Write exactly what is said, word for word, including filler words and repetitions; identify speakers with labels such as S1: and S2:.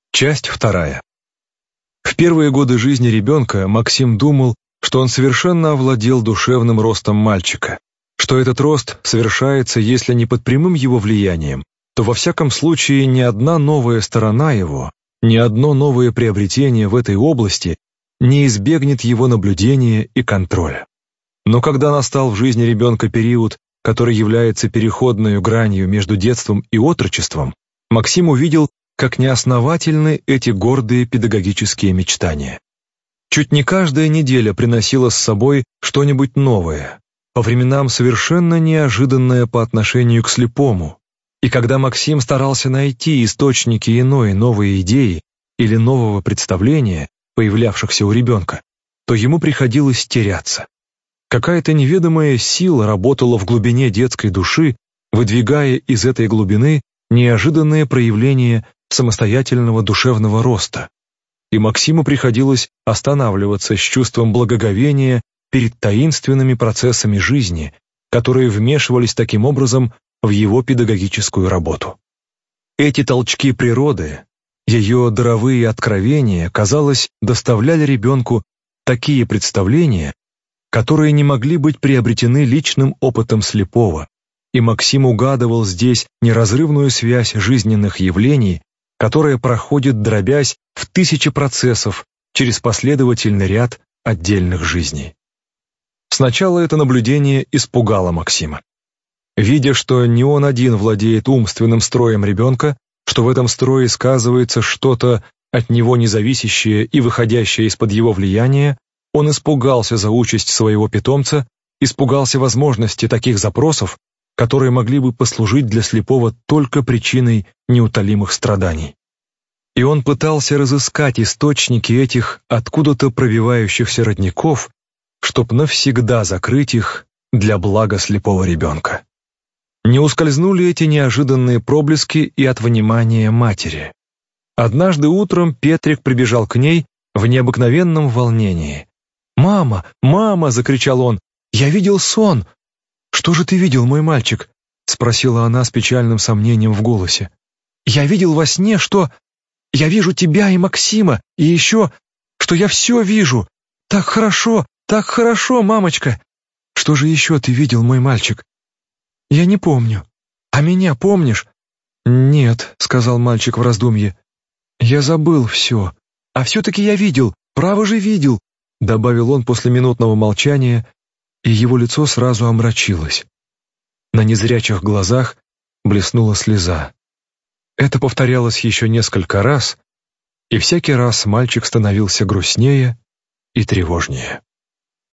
S1: Часть вторая. В первые годы жизни ребенка Максим думал, что он совершенно овладел душевным ростом мальчика, что этот рост совершается, если не под прямым его влиянием, то во всяком случае ни одна новая сторона его, ни одно новое приобретение в этой области не избегнет его наблюдения и контроля. Но когда настал в жизни ребенка период, который является переходной гранью между детством и отрочеством, Максим увидел, как неосновательны эти гордые педагогические мечтания. Чуть не каждая неделя приносила с собой что-нибудь новое, по временам совершенно неожиданное по отношению к слепому, и когда Максим старался найти источники иной новой идеи или нового представления, появлявшихся у ребенка, то ему приходилось теряться. Какая-то неведомая сила работала в глубине детской души, выдвигая из этой глубины неожиданные проявления самостоятельного душевного роста, и Максиму приходилось останавливаться с чувством благоговения перед таинственными процессами жизни, которые вмешивались таким образом в его педагогическую работу. Эти толчки природы, ее даровые откровения, казалось, доставляли ребенку такие представления, которые не могли быть приобретены личным опытом слепого, и Максим угадывал здесь неразрывную связь жизненных явлений, которая проходит, дробясь в тысячи процессов через последовательный ряд отдельных жизней. Сначала это наблюдение испугало Максима. Видя, что не он один владеет умственным строем ребенка, что в этом строе сказывается что-то от него независящее и выходящее из-под его влияния, он испугался за участь своего питомца, испугался возможности таких запросов, которые могли бы послужить для слепого только причиной неутолимых страданий. И он пытался разыскать источники этих откуда-то пробивающихся родников, чтоб навсегда закрыть их для блага слепого ребенка. Не ускользнули эти неожиданные проблески и от внимания матери. Однажды утром Петрик прибежал к ней в необыкновенном волнении. «Мама! Мама!» — закричал он. «Я видел сон!» «Что же ты видел, мой мальчик?» — спросила она с печальным сомнением в голосе. «Я видел во сне, что... Я вижу тебя и Максима, и еще, что я все вижу. Так хорошо, так хорошо, мамочка!» «Что же еще ты видел, мой мальчик?» «Я не помню. А меня помнишь?» «Нет», — сказал мальчик в раздумье. «Я забыл все. А все-таки я видел, право же видел», — добавил он после минутного молчания, и его лицо сразу омрачилось. На незрячих глазах блеснула слеза. Это повторялось еще несколько раз, и всякий раз мальчик становился грустнее и тревожнее.